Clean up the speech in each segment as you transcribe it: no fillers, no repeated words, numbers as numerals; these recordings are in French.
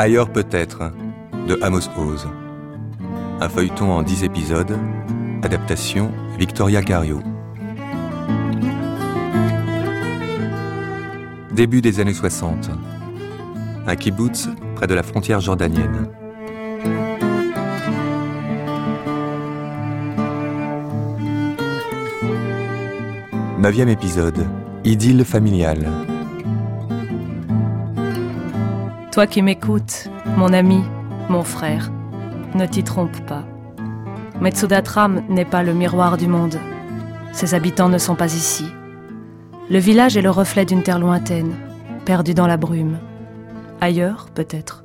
Ailleurs peut-être, de Amos Oz. Un feuilleton en 10 épisodes, adaptation Victoria Cario. Début des années 60. Un kibboutz près de la frontière jordanienne. Neuvième épisode, idylle familiale. Toi qui m'écoutes, mon ami, mon frère, ne t'y trompe pas. Metsudatram n'est pas le miroir du monde. Ses habitants ne sont pas ici. Le village est le reflet d'une terre lointaine, perdue dans la brume. Ailleurs, peut-être.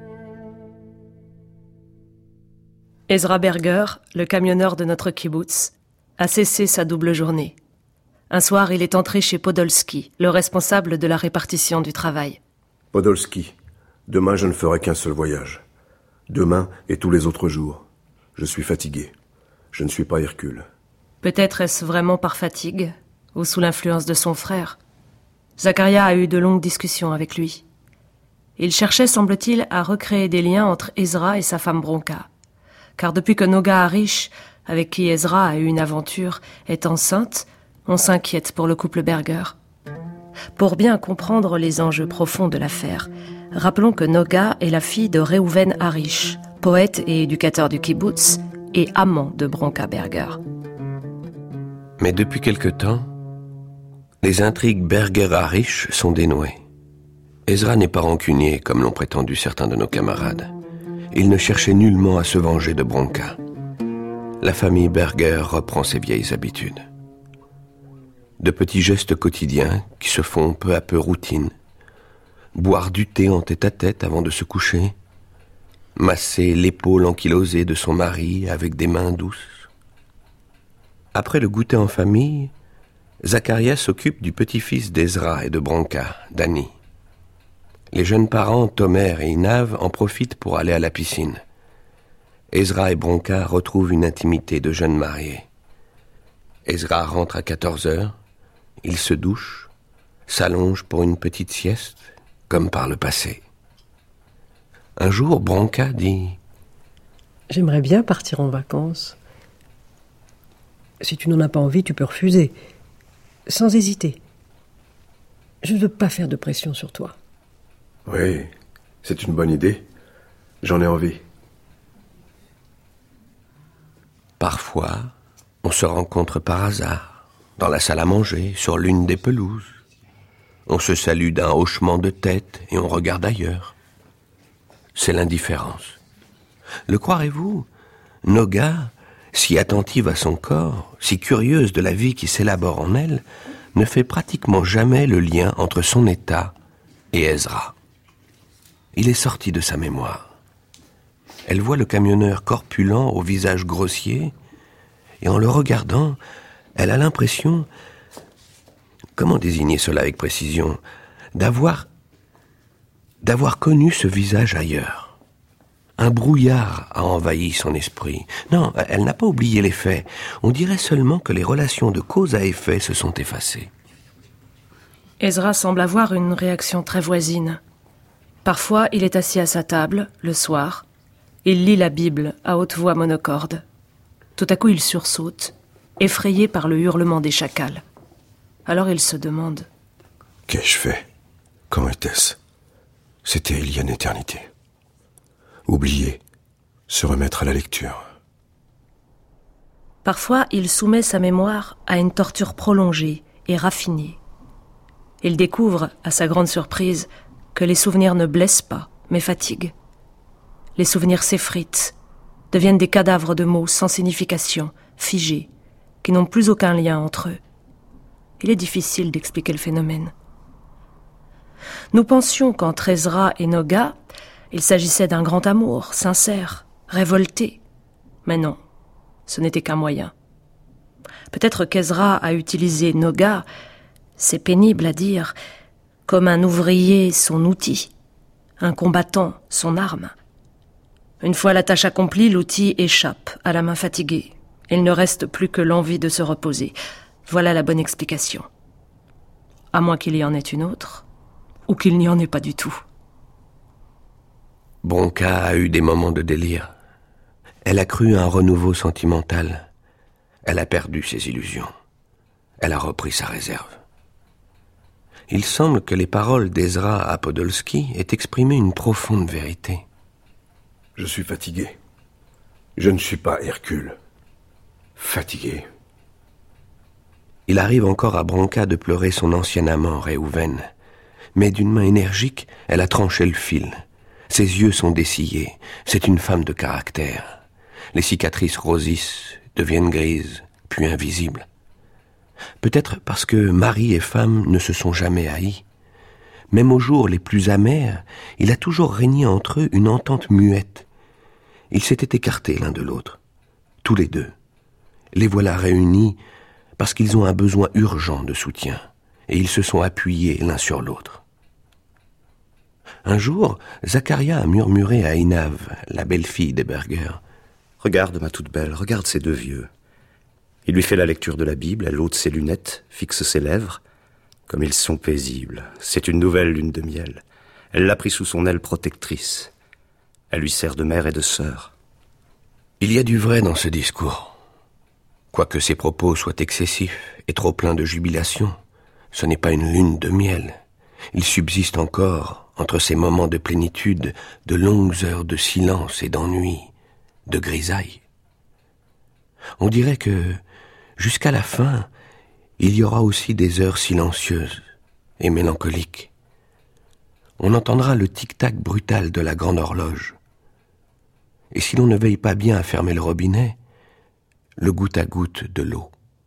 Ezra Berger, le camionneur de notre kibboutz, a cessé sa double journée. Un soir, il est entré chez Podolski, le responsable de la répartition du travail. Podolski, demain je ne ferai qu'un seul voyage. Demain et tous les autres jours. Je suis fatigué. Je ne suis pas Hercule. Peut-être est-ce vraiment par fatigue, ou sous l'influence de son frère. Zakaria a eu de longues discussions avec lui. Il cherchait, semble-t-il, à recréer des liens entre Ezra et sa femme Bronca. Car depuis que Noga Harish, avec qui Ezra a eu une aventure, est enceinte, on s'inquiète pour le couple Berger. Pour bien comprendre les enjeux profonds de l'affaire, rappelons que Noga est la fille de Reuven Harish, poète et éducateur du kibboutz, et amant de Bronca Berger. Mais depuis quelque temps, les intrigues Berger-Harish sont dénouées. Ezra n'est pas rancunier, comme l'ont prétendu certains de nos camarades. Il ne cherchait nullement à se venger de Bronca. La famille Berger reprend ses vieilles habitudes. De petits gestes quotidiens qui se font peu à peu routine. Boire du thé en tête-à-tête avant de se coucher. Masser l'épaule ankylosée de son mari avec des mains douces. Après le goûter en famille, Zakaria s'occupe du petit-fils d'Ezra et de Bronca, Danny. Les jeunes parents, Tomer et Inav, en profitent pour aller à la piscine. Ezra et Bronca retrouvent une intimité de jeunes mariés. Ezra rentre à 14h. Il se douche, s'allonge pour une petite sieste, comme par le passé. Un jour, Bronca dit « J'aimerais bien partir en vacances. Si tu n'en as pas envie, tu peux refuser, sans hésiter. Je ne veux pas faire de pression sur toi. » Oui, c'est une bonne idée. J'en ai envie. Parfois, on se rencontre par hasard. Dans la salle à manger, sur l'une des pelouses. On se salue d'un hochement de tête et on regarde ailleurs. C'est l'indifférence. Le croirez-vous, Noga, si attentive à son corps, si curieuse de la vie qui s'élabore en elle, ne fait pratiquement jamais le lien entre son état et Ezra. Il est sorti de sa mémoire. Elle voit le camionneur corpulent au visage grossier et en le regardant, elle a l'impression, comment désigner cela avec précision, d'avoir connu ce visage ailleurs. Un brouillard a envahi son esprit. Non, elle n'a pas oublié les faits. On dirait seulement que les relations de cause à effet se sont effacées. Ezra semble avoir une réaction très voisine. Parfois, il est assis à sa table, le soir. Il lit la Bible à haute voix monocorde. Tout à coup, il sursaute, effrayé par le hurlement des chacals. Alors il se demande « Qu'ai-je fait ? Quand était-ce ? C'était il y a une éternité. Oublier, se remettre à la lecture. » Parfois, il soumet sa mémoire à une torture prolongée et raffinée. Il découvre, à sa grande surprise, que les souvenirs ne blessent pas, mais fatiguent. Les souvenirs s'effritent, deviennent des cadavres de mots sans signification, figés, qui n'ont plus aucun lien entre eux. Il est difficile d'expliquer le phénomène. Nous pensions qu'entre Ezra et Noga, il s'agissait d'un grand amour, sincère, révolté. Mais non, ce n'était qu'un moyen. Peut-être qu'Ezra a utilisé Noga, c'est pénible à dire, comme un ouvrier son outil, un combattant son arme. Une fois la tâche accomplie, l'outil échappe à la main fatiguée. Il ne reste plus que l'envie de se reposer. Voilà la bonne explication. À moins qu'il y en ait une autre, ou qu'il n'y en ait pas du tout. Bronca a eu des moments de délire. Elle a cru à un renouveau sentimental. Elle a perdu ses illusions. Elle a repris sa réserve. Il semble que les paroles d'Ezra à Podolski aient exprimé une profonde vérité. Je suis fatigué. Je ne suis pas Hercule. Fatigué. Il arrive encore à Bronca de pleurer son ancien amant, Réhouven. Mais d'une main énergique, elle a tranché le fil. Ses yeux sont dessillés. C'est une femme de caractère. Les cicatrices rosissent, deviennent grises, puis invisibles. Peut-être parce que mari et femme ne se sont jamais haïs. Même aux jours les plus amers, il a toujours régné entre eux une entente muette. Ils s'étaient écartés l'un de l'autre, tous les deux. Les voilà réunis parce qu'ils ont un besoin urgent de soutien, et ils se sont appuyés l'un sur l'autre. Un jour, Zacharia a murmuré à Inav, la belle-fille des Berger. « Regarde, ma toute belle, regarde ces deux vieux. » Il lui fait la lecture de la Bible, elle ôte ses lunettes, fixe ses lèvres. Comme ils sont paisibles. C'est une nouvelle lune de miel. Elle l'a pris sous son aile protectrice. Elle lui sert de mère et de sœur. Il y a du vrai dans ce discours. Quoique ses propos soient excessifs et trop pleins de jubilation, ce n'est pas une lune de miel. Il subsiste encore, entre ces moments de plénitude, de longues heures de silence et d'ennui, de grisaille. On dirait que, jusqu'à la fin, il y aura aussi des heures silencieuses et mélancoliques. On entendra le tic-tac brutal de la grande horloge. Et si l'on ne veille pas bien à fermer le robinet, le goutte à goutte de l'eau.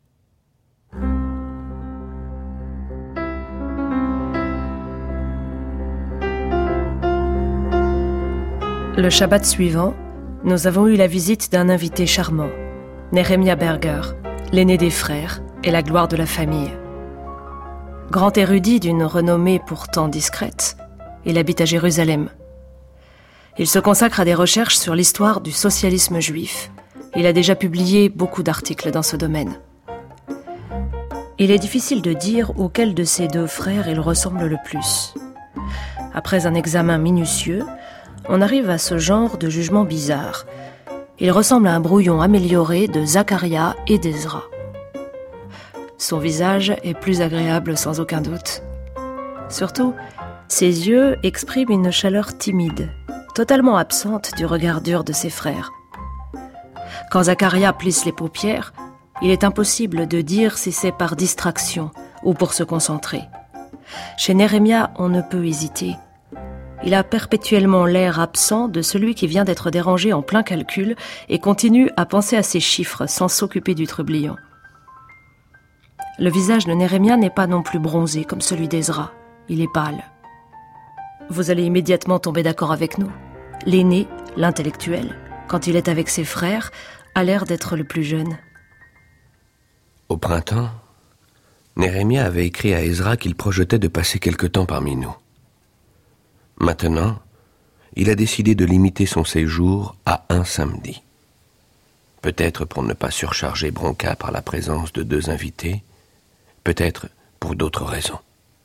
Le Shabbat suivant, nous avons eu la visite d'un invité charmant, Nehemia Berger, l'aîné des frères et la gloire de la famille. Grand érudit d'une renommée pourtant discrète, il habite à Jérusalem. Il se consacre à des recherches sur l'histoire du socialisme juif. Il a déjà publié beaucoup d'articles dans ce domaine. Il est difficile de dire auquel de ces deux frères il ressemble le plus. Après un examen minutieux, on arrive à ce genre de jugement bizarre. Il ressemble à un brouillon amélioré de Zacharia et d'Ezra. Son visage est plus agréable sans aucun doute. Surtout, ses yeux expriment une chaleur timide, totalement absente du regard dur de ses frères. Quand Zacharia plisse les paupières, il est impossible de dire si c'est par distraction ou pour se concentrer. Chez Nehemia, on ne peut hésiter. Il a perpétuellement l'air absent de celui qui vient d'être dérangé en plein calcul et continue à penser à ses chiffres sans s'occuper du trublion. Le visage de Nehemia n'est pas non plus bronzé comme celui d'Ezra. Il est pâle. Vous allez immédiatement tomber d'accord avec nous. L'aîné, l'intellectuel, quand il est avec ses frères, a l'air d'être le plus jeune. Au printemps, Nehemia avait écrit à Ezra qu'il projetait de passer quelque temps parmi nous. Maintenant, il a décidé de limiter son séjour à un samedi. Peut-être pour ne pas surcharger Bronca par la présence de deux invités, peut-être pour d'autres raisons.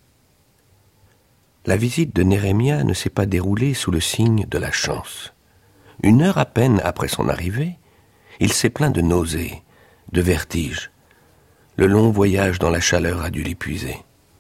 La visite de Nehemia ne s'est pas déroulée sous le signe de la chance. Une heure à peine après son arrivée, il s'est plaint de nausées, de vertiges. Le long voyage dans la chaleur a dû l'épuiser.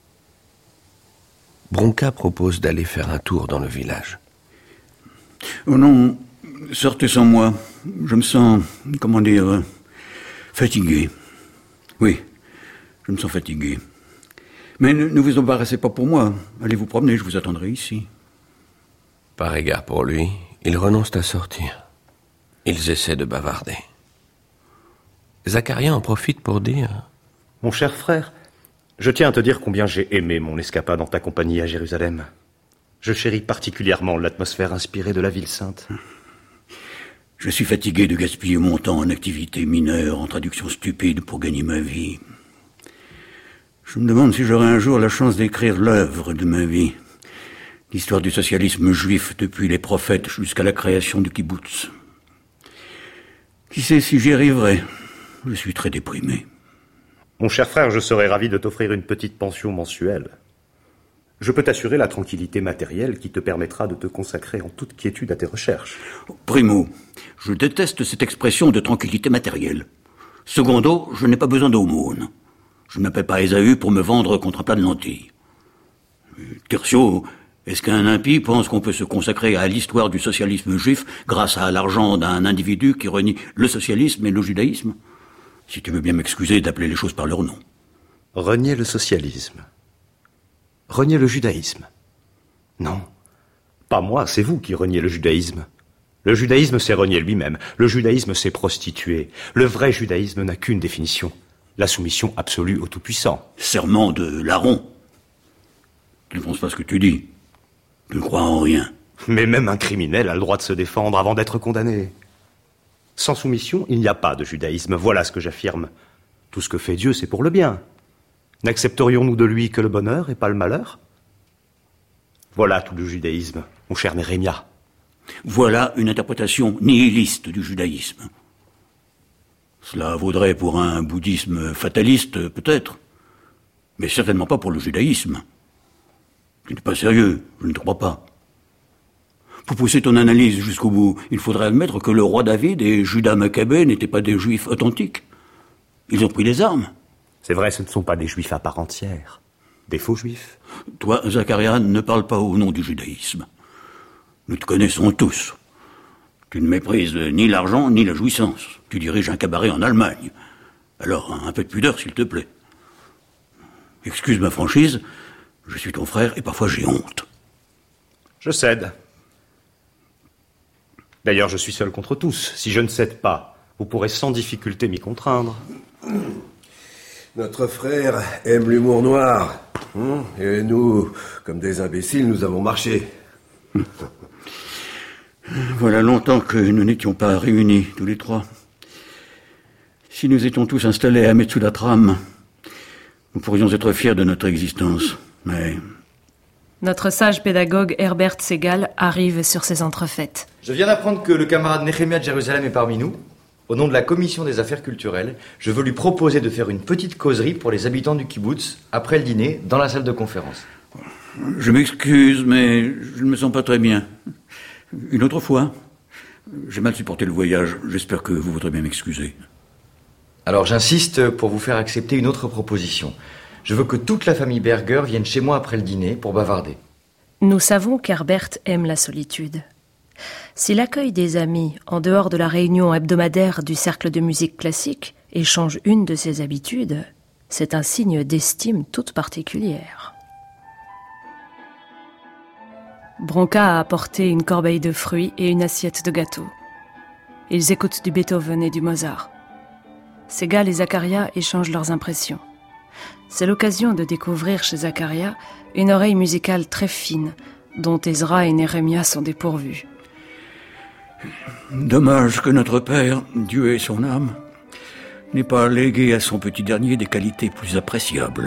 Bronca propose d'aller faire un tour dans le village. Oh non, sortez sans moi. Je me sens, fatigué. Oui, je me sens fatigué. Mais ne vous embarrassez pas pour moi. Allez vous promener, je vous attendrai ici. Par égard pour lui, ils renoncent à sortir. Ils essaient de bavarder. Zacharia en profite pour dire... Mon cher frère, je tiens à te dire combien j'ai aimé mon escapade en ta compagnie à Jérusalem. Je chéris particulièrement l'atmosphère inspirée de la ville sainte. Je suis fatigué de gaspiller mon temps en activités mineures, en traductions stupides pour gagner ma vie. Je me demande si j'aurai un jour la chance d'écrire l'œuvre de ma vie. L'histoire du socialisme juif depuis les prophètes jusqu'à la création du kibbutz. Qui sait si j'y arriverai? Je suis très déprimé. Mon cher frère, je serais ravi de t'offrir une petite pension mensuelle. Je peux t'assurer la tranquillité matérielle qui te permettra de te consacrer en toute quiétude à tes recherches. Primo, je déteste cette expression de tranquillité matérielle. Secondo, je n'ai pas besoin d'aumône. Je ne m'appelle pas Ésaü pour me vendre contre un plat de lentilles. Tertio, est-ce qu'un impie pense qu'on peut se consacrer à l'histoire du socialisme juif grâce à l'argent d'un individu qui renie le socialisme et le judaïsme? Si tu veux bien m'excuser d'appeler les choses par leur nom. Renier le socialisme. Renier le judaïsme. Non, pas moi, c'est vous qui reniez le judaïsme. Le judaïsme s'est renié lui-même. Le judaïsme s'est prostitué. Le vrai judaïsme n'a qu'une définition. La soumission absolue au Tout-Puissant. Serment de larron. Tu ne penses pas ce que tu dis. Tu ne crois en rien. Mais même un criminel a le droit de se défendre avant d'être condamné. Sans soumission, il n'y a pas de judaïsme. Voilà ce que j'affirme. Tout ce que fait Dieu, c'est pour le bien. N'accepterions-nous de lui que le bonheur et pas le malheur? Voilà tout le judaïsme, mon cher Nérémia. Voilà une interprétation nihiliste du judaïsme. Cela vaudrait pour un bouddhisme fataliste, peut-être, mais certainement pas pour le judaïsme. Tu n'es pas sérieux, je ne te crois pas. Pour pousser ton analyse jusqu'au bout, il faudrait admettre que le roi David et Judas Maccabée n'étaient pas des juifs authentiques. Ils ont pris les armes. C'est vrai, ce ne sont pas des juifs à part entière. Des faux juifs. Toi, Zacharia, ne parle pas au nom du judaïsme. Nous te connaissons tous. Tu ne méprises ni l'argent ni la jouissance. Tu diriges un cabaret en Allemagne. Alors, un peu de pudeur, s'il te plaît. Excuse ma franchise, je suis ton frère et parfois j'ai honte. Je cède. D'ailleurs, je suis seul contre tous. Si je ne cède pas, vous pourrez sans difficulté m'y contraindre. Notre frère aime l'humour noir. Et nous, comme des imbéciles, nous avons marché. Voilà longtemps que nous n'étions pas réunis, tous les trois. Si nous étions tous installés à Metsudatram, nous pourrions être fiers de notre existence. Mais... Notre sage pédagogue Herbert Segal arrive sur ces entrefaites. Je viens d'apprendre que le camarade Néhémia de Jérusalem est parmi nous. Au nom de la commission des affaires culturelles, je veux lui proposer de faire une petite causerie pour les habitants du kibbutz, après le dîner, dans la salle de conférence. Je m'excuse, mais je ne me sens pas très bien. Une autre fois. J'ai mal supporté le voyage. J'espère que vous voudrez bien m'excuser. Alors j'insiste pour vous faire accepter une autre proposition. Je veux que toute la famille Berger vienne chez moi après le dîner pour bavarder. Nous savons qu'Herbert aime la solitude. S'il accueille des amis en dehors de la réunion hebdomadaire du cercle de musique classique et change une de ses habitudes, c'est un signe d'estime toute particulière. Bronca a apporté une corbeille de fruits et une assiette de gâteaux. Ils écoutent du Beethoven et du Mozart. Segal et Zacharia échangent leurs impressions. C'est l'occasion de découvrir chez Zacharia une oreille musicale très fine, dont Ezra et Néhémia sont dépourvus. Dommage que notre Père, Dieu et son âme, n'ait pas légué à son petit dernier des qualités plus appréciables.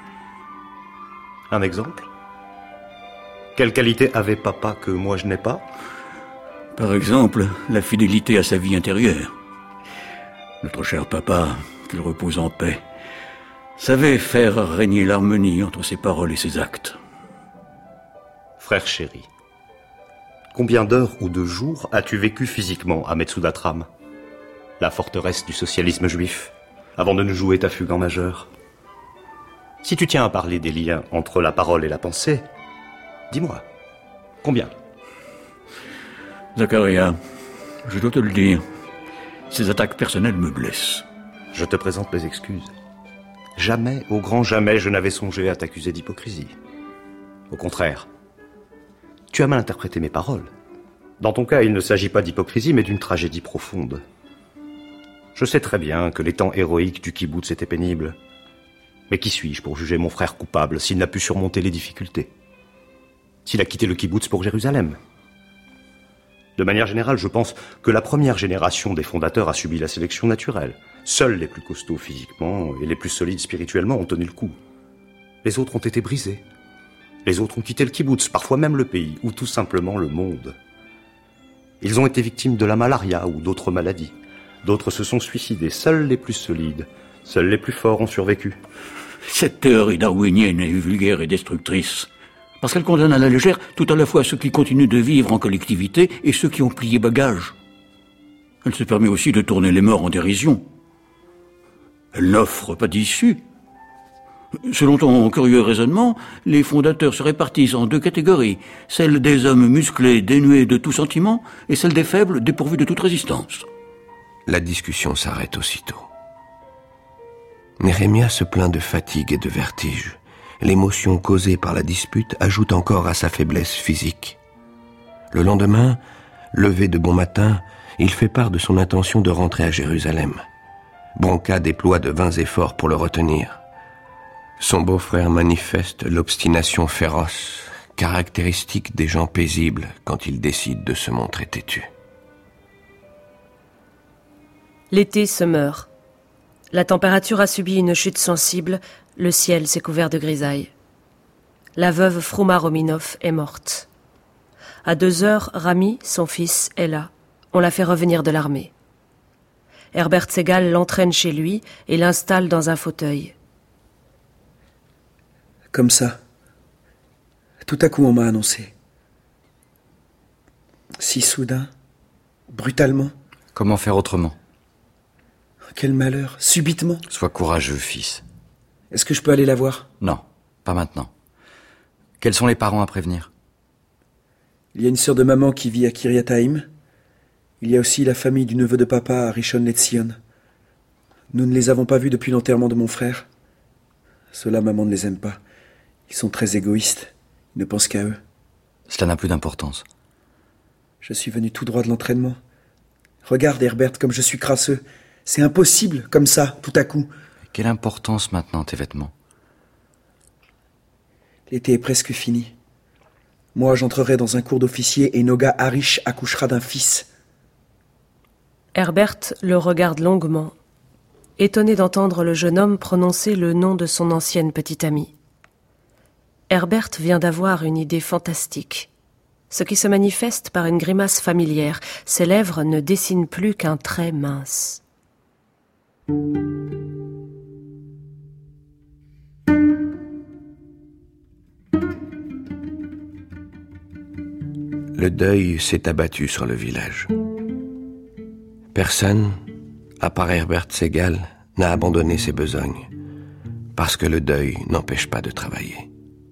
Un exemple? Quelle qualité avait papa que moi je n'ai pas? Par exemple, la fidélité à sa vie intérieure. Notre cher papa, qu'il repose en paix, savait faire régner l'harmonie entre ses paroles et ses actes. Frère chéri, combien d'heures ou de jours as-tu vécu physiquement à Metsudatram, la forteresse du socialisme juif, avant de nous jouer ta fugue en majeur? Si tu tiens à parler des liens entre la parole et la pensée, dis-moi, combien? Zacharia, je dois te le dire, ces attaques personnelles me blessent. Je te présente mes excuses. Jamais, au grand jamais, je n'avais songé à t'accuser d'hypocrisie. Au contraire, tu as mal interprété mes paroles. Dans ton cas, il ne s'agit pas d'hypocrisie, mais d'une tragédie profonde. Je sais très bien que les temps héroïques du kibbutz étaient pénibles. Mais qui suis-je pour juger mon frère coupable s'il n'a pu surmonter les difficultés? S'il a quitté le kibbutz pour Jérusalem? De manière générale, je pense que la première génération des fondateurs a subi la sélection naturelle. Seuls les plus costauds physiquement et les plus solides spirituellement ont tenu le coup. Les autres ont été brisés. Les autres ont quitté le kibbutz, parfois même le pays, ou tout simplement le monde. Ils ont été victimes de la malaria ou d'autres maladies. D'autres se sont suicidés. Seuls les plus solides, seuls les plus forts ont survécu. Cette théorie darwinienne est vulgaire et destructrice. Parce qu'elle condamne à la légère tout à la fois ceux qui continuent de vivre en collectivité et ceux qui ont plié bagage. Elle se permet aussi de tourner les morts en dérision. Elle n'offre pas d'issue. Selon ton curieux raisonnement, les fondateurs se répartissent en deux catégories, celle des hommes musclés dénués de tout sentiment et celle des faibles dépourvus de toute résistance. La discussion s'arrête aussitôt. Néhémia se plaint de fatigue et de vertige. L'émotion causée par la dispute ajoute encore à sa faiblesse physique. Le lendemain, levé de bon matin, il fait part de son intention de rentrer à Jérusalem. Branca déploie de vains efforts pour le retenir. Son beau-frère manifeste l'obstination féroce, caractéristique des gens paisibles quand ils décident de se montrer têtus. L'été se meurt. La température a subi une chute sensible, le ciel s'est couvert de grisaille. La veuve Frouma Rominov est morte. À 2 heures, Rami, son fils, est là. On l'a fait revenir de l'armée. Herbert Segal l'entraîne chez lui et l'installe dans un fauteuil. Comme ça. Tout à coup, on m'a annoncé. Si soudain, brutalement. Comment faire autrement? Quel malheur, subitement. Sois courageux, fils. Est-ce que je peux aller la voir? Non, pas maintenant. Quels sont les parents à prévenir? Il y a une sœur de maman qui vit à Kiryataïm. Il y a aussi la famille du neveu de papa à Rishon LeZion. Nous ne les avons pas vus depuis l'enterrement de mon frère. Ceux-là, maman ne les aime pas. Ils sont très égoïstes. Ils ne pensent qu'à eux. Cela n'a plus d'importance. Je suis venu tout droit de l'entraînement. Regarde, Herbert, comme je suis crasseux. C'est impossible, comme ça, tout à coup. Quelle importance maintenant, tes vêtements? L'été est presque fini. Moi, j'entrerai dans un cours d'officier et Noga Harish accouchera d'un fils. Herbert le regarde longuement, étonné d'entendre le jeune homme prononcer le nom de son ancienne petite amie. Herbert vient d'avoir une idée fantastique, ce qui se manifeste par une grimace familière. Ses lèvres ne dessinent plus qu'un trait mince. Le deuil s'est abattu sur le village. Personne, à part Herbert Segal, n'a abandonné ses besognes, parce que le deuil n'empêche pas de travailler.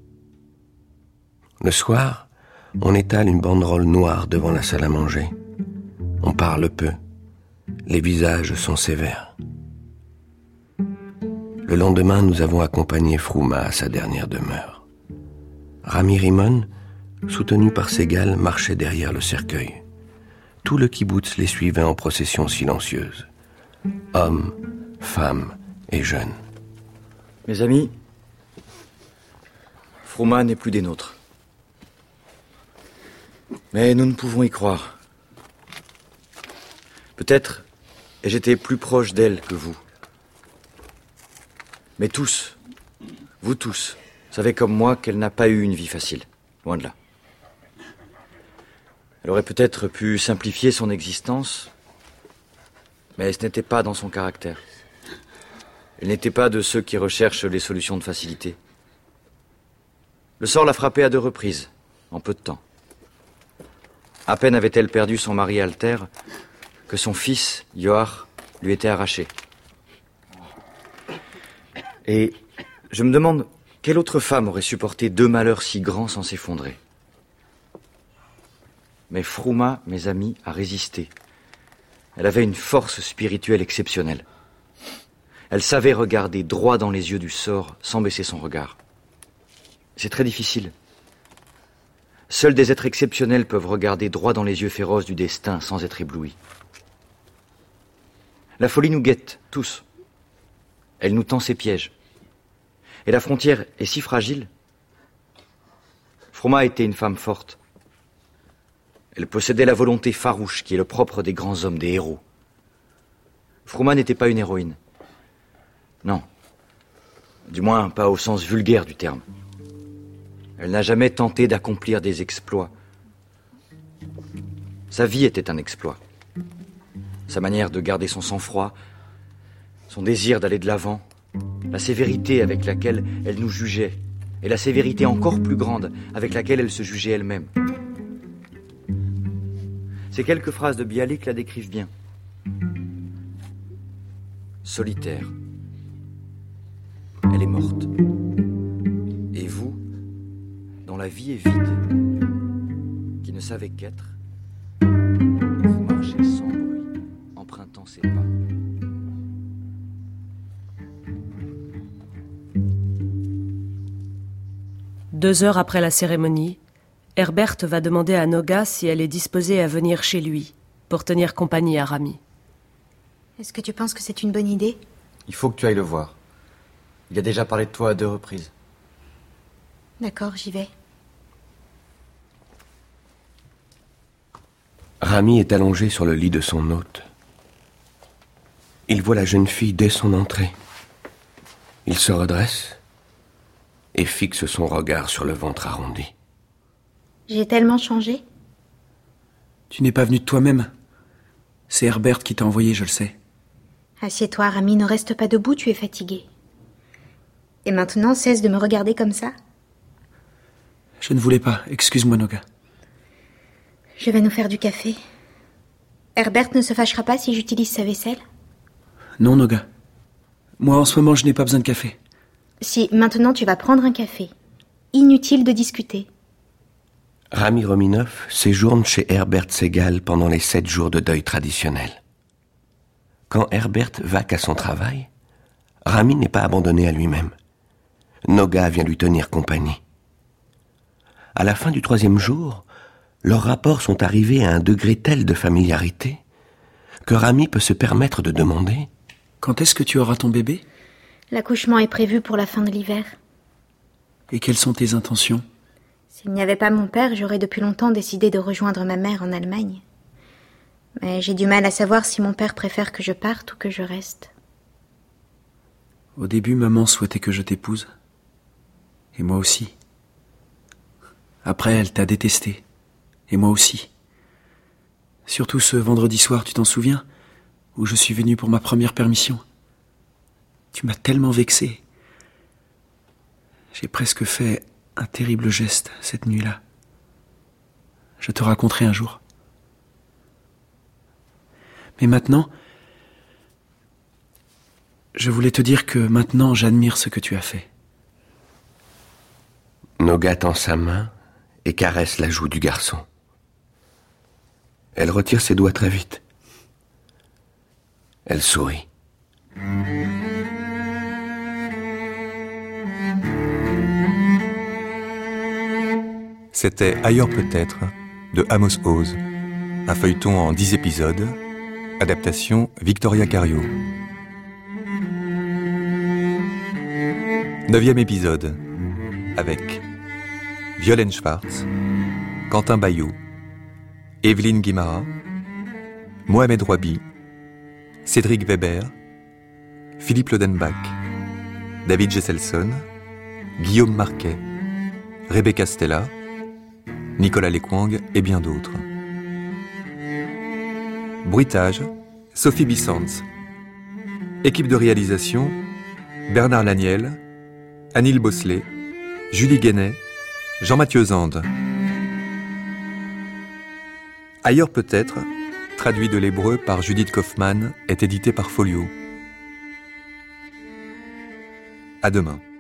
Le soir, on étale une banderole noire devant la salle à manger. On parle peu. Les visages sont sévères. Le lendemain, nous avons accompagné Frouma à sa dernière demeure. Rami Rimon, soutenu par Segal, marchait derrière le cercueil. Tout le kibboutz les suivait en procession silencieuse. Hommes, femmes et jeunes. Mes amis, Frouma n'est plus des nôtres. Mais nous ne pouvons y croire. Peut-être ai-je été plus proche d'elle que vous. Mais tous, vous tous, savez comme moi qu'elle n'a pas eu une vie facile. Loin de là. Elle aurait peut-être pu simplifier son existence, mais ce n'était pas dans son caractère. Elle n'était pas de ceux qui recherchent les solutions de facilité. Le sort l'a frappée à 2 reprises, en peu de temps. À peine avait-elle perdu son mari Alter que son fils, Yoar, lui était arraché. Et je me demande quelle autre femme aurait supporté 2 malheurs si grands sans s'effondrer. Mais Frouma, mes amis, a résisté. Elle avait une force spirituelle exceptionnelle. Elle savait regarder droit dans les yeux du sort sans baisser son regard. C'est très difficile. Seuls des êtres exceptionnels peuvent regarder droit dans les yeux féroces du destin sans être éblouis. La folie nous guette, tous. Elle nous tend ses pièges. Et la frontière est si fragile. Frouma était une femme forte. Elle possédait la volonté farouche qui est le propre des grands hommes, des héros. Frouma n'était pas une héroïne. Non. Du moins, pas au sens vulgaire du terme. Elle n'a jamais tenté d'accomplir des exploits. Sa vie était un exploit. Sa manière de garder son sang-froid, son désir d'aller de l'avant, la sévérité avec laquelle elle nous jugeait, et la sévérité encore plus grande avec laquelle elle se jugeait elle-même. Ces quelques phrases de Bialik la décrivent bien. Solitaire. Elle est morte. Et vous, dont la vie est vide, qui ne savez qu'être, vous marchez sans bruit, empruntant ses pas. Deux heures après la cérémonie, Herbert va demander à Noga si elle est disposée à venir chez lui pour tenir compagnie à Rami. Est-ce que tu penses que c'est une bonne idée ? Il faut que tu ailles le voir. Il a déjà parlé de toi à 2 reprises. D'accord, j'y vais. Rami est allongé sur le lit de son hôte. Il voit la jeune fille dès son entrée. Il se redresse et fixe son regard sur le ventre arrondi. J'ai tellement changé. Tu n'es pas venu de toi-même. C'est Herbert qui t'a envoyé, je le sais. Assieds-toi, Rami, ne reste pas debout, tu es fatigué. Et maintenant, cesse de me regarder comme ça. Je ne voulais pas, excuse-moi, Noga. Je vais nous faire du café. Herbert ne se fâchera pas si j'utilise sa vaisselle ? Non, Noga. Moi, en ce moment, je n'ai pas besoin de café. Si, maintenant, tu vas prendre un café. Inutile de discuter. Rami Rominov séjourne chez Herbert Segal pendant les 7 jours de deuil traditionnel. Quand Herbert vaque à son travail, Rami n'est pas abandonné à lui-même. Noga vient lui tenir compagnie. À la fin du 3e jour, leurs rapports sont arrivés à un degré tel de familiarité que Rami peut se permettre de demander « Quand est-ce que tu auras ton bébé ? L'accouchement est prévu pour la fin de l'hiver. Et quelles sont tes intentions ? S'il n'y avait pas mon père, j'aurais depuis longtemps décidé de rejoindre ma mère en Allemagne. Mais j'ai du mal à savoir si mon père préfère que je parte ou que je reste. Au début, maman souhaitait que je t'épouse. Et moi aussi. Après, elle t'a détesté. Et moi aussi. Surtout ce vendredi soir, tu t'en souviens ? Où je suis venu pour ma première permission. Tu m'as tellement vexé. J'ai presque fait un terrible geste cette nuit-là. Je te raconterai un jour. Mais maintenant, je voulais te dire que maintenant j'admire ce que tu as fait. Noga tend sa main et caresse la joue du garçon. Elle retire ses doigts très vite. Elle sourit. C'était Ailleurs peut-être de Amos Oz, un feuilleton en 10 épisodes, adaptation Victoria Cario. 9e épisode, avec Violaine Schwartz, Quentin Bayou, Evelyne Guimara, Mohamed Rouabi, Cédric Weber, Philippe Lodenbach, David Gesselson, Guillaume Marquet, Rebecca Stella, Nicolas Lekwang et bien d'autres. Bruitage, Sophie Bissans. Équipe de réalisation, Bernard Laniel, Anil Bosselet, Julie Guénet, Jean-Mathieu Zande. Ailleurs peut-être, traduit de l'hébreu par Judith Kaufmann, est édité par Folio. À demain.